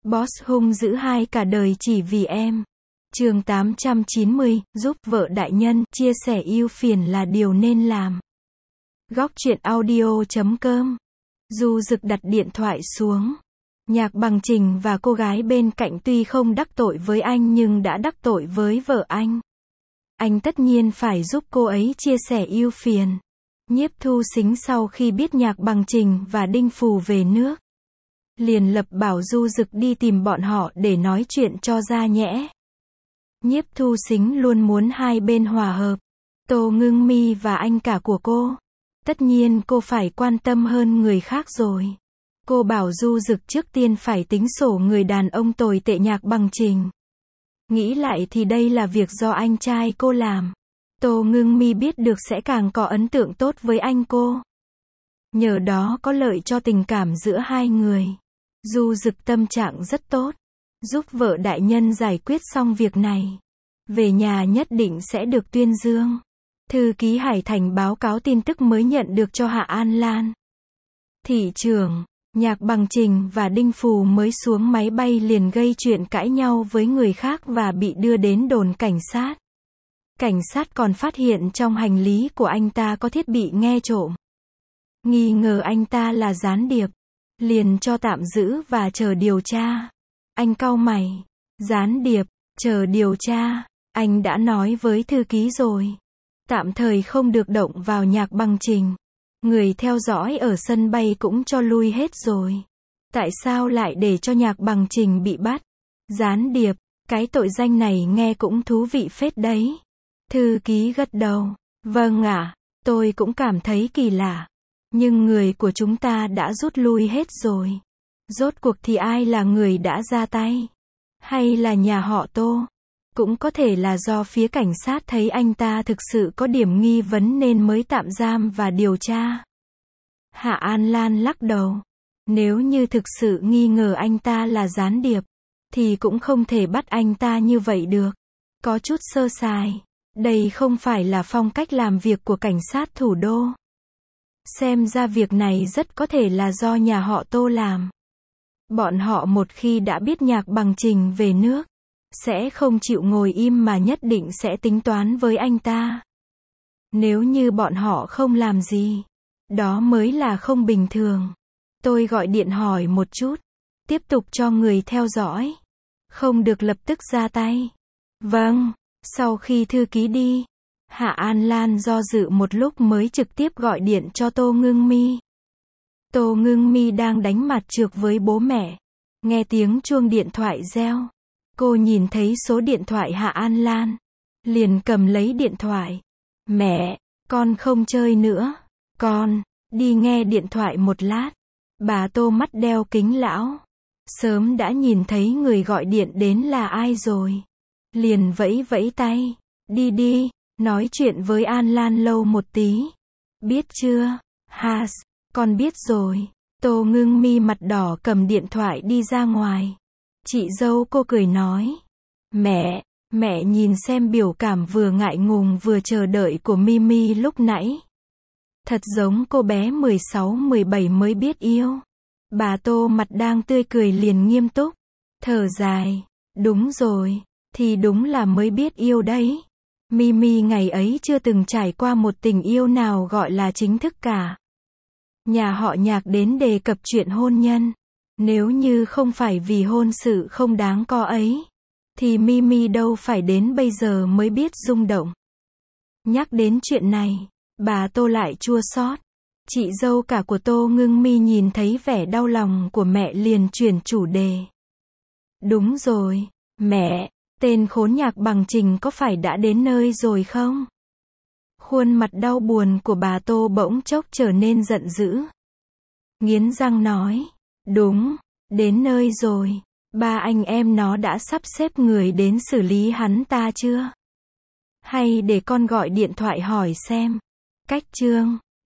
Boss hung dữ hai cả đời chỉ vì em. Chương 890, giúp vợ đại nhân, chia sẻ ưu phiền là điều nên làm. Góc truyện audio.com. Du Dực đặt điện thoại xuống. Nhạc Bằng Trình và cô gái bên cạnh tuy không đắc tội với anh nhưng đã đắc tội với vợ anh. Anh tất nhiên phải giúp cô ấy chia sẻ ưu phiền. Nhiếp Thu Sính sau khi biết Nhạc Bằng Trình và Đinh Phù về nước, liền lập bảo Du Dực đi tìm bọn họ để nói chuyện cho ra nhẽ. Nhiếp Thu Sính luôn muốn hai bên hòa hợp. Tô Ngưng Mi và anh cả của cô, tất nhiên cô phải quan tâm hơn người khác rồi. Cô bảo Du Dực trước tiên phải tính sổ người đàn ông tồi tệ Nhạc Bằng Trình. Nghĩ lại thì đây là việc do anh trai cô làm. Tô Ngưng Mi biết được sẽ càng có ấn tượng tốt với anh cô. Nhờ đó có lợi cho tình cảm giữa hai người. Du Dực tâm trạng rất tốt. Giúp vợ đại nhân giải quyết xong việc này, về nhà nhất định sẽ được tuyên dương. Thư ký Hải Thành báo cáo tin tức mới nhận được cho Hạ An Lan. Thị trưởng, Nhạc Bằng Trình và Đinh Phù mới xuống máy bay liền gây chuyện cãi nhau với người khác và bị đưa đến đồn cảnh sát. Cảnh sát còn phát hiện trong hành lý của anh ta có thiết bị nghe trộm. Nghi ngờ anh ta là gián điệp, liền cho tạm giữ và chờ điều tra. Anh cau mày. Gián điệp, chờ điều tra. Anh đã nói với thư ký rồi. Tạm thời không được động vào Nhạc Bằng Trình. Người theo dõi ở sân bay cũng cho lui hết rồi. Tại sao lại để cho Nhạc Bằng Trình bị bắt? Gián điệp, cái tội danh này nghe cũng thú vị phết đấy. Thư ký gật đầu. Vâng ạ, tôi cũng cảm thấy kỳ lạ. Nhưng người của chúng ta đã rút lui hết rồi. Rốt cuộc thì ai là người đã ra tay? Hay là nhà họ Tô? Cũng có thể là do phía cảnh sát thấy anh ta thực sự có điểm nghi vấn nên mới tạm giam và điều tra. Hạ An Lan lắc đầu. Nếu như thực sự nghi ngờ anh ta là gián điệp, thì cũng không thể bắt anh ta như vậy được. Có chút sơ sài. Đây không phải là phong cách làm việc của cảnh sát thủ đô. Xem ra việc này rất có thể là do nhà họ Tô làm. Bọn họ một khi đã biết Nhạc Bằng Trình về nước, sẽ không chịu ngồi im mà nhất định sẽ tính toán với anh ta. Nếu như bọn họ không làm gì, đó mới là không bình thường. Tôi gọi điện hỏi một chút, tiếp tục cho người theo dõi. Không được lập tức ra tay. Vâng, sau khi thư ký đi, Hạ An Lan do dự một lúc mới trực tiếp gọi điện cho Tô Ngưng Mi. Tô Ngưng Mi đang đánh mặt trược với bố mẹ. Nghe tiếng chuông điện thoại reo. Cô nhìn thấy số điện thoại Hạ An Lan. Liền cầm lấy điện thoại. Mẹ, con không chơi nữa. Con, đi nghe điện thoại một lát. Bà Tô mắt đeo kính lão. Sớm đã nhìn thấy người gọi điện đến là ai rồi. Liền vẫy vẫy tay. Đi đi, nói chuyện với An Lan lâu một tí. Biết chưa? Has, con biết rồi. Tô Ngưng Mi mặt đỏ cầm điện thoại đi ra ngoài. Chị dâu cô cười nói. Mẹ nhìn xem biểu cảm vừa ngại ngùng vừa chờ đợi của Mimi lúc nãy. Thật giống cô bé 16-17 mới biết yêu. Bà Tô mặt đang tươi cười liền nghiêm túc. Thở dài. Đúng rồi, thì đúng là mới biết yêu đấy. Mimi ngày ấy chưa từng trải qua một tình yêu nào gọi là chính thức cả. Nhà họ Nhạc đến đề cập chuyện hôn nhân. Nếu như không phải vì hôn sự không đáng có ấy, thì Mimi đâu phải đến bây giờ mới biết rung động. Nhắc đến chuyện này, bà Tô lại chua xót. Chị dâu cả của Tô Ngưng Mi nhìn thấy vẻ đau lòng của mẹ liền chuyển chủ đề. Đúng rồi, mẹ, tên khốn Nhạc Bằng Trình có phải đã đến nơi rồi không? Khuôn mặt đau buồn của bà Tô bỗng chốc trở nên giận dữ. Nghiến răng nói. Đúng, đến nơi rồi. Ba anh em nó đã sắp xếp người đến xử lý hắn ta chưa? Hay để con gọi điện thoại hỏi xem. Cách chương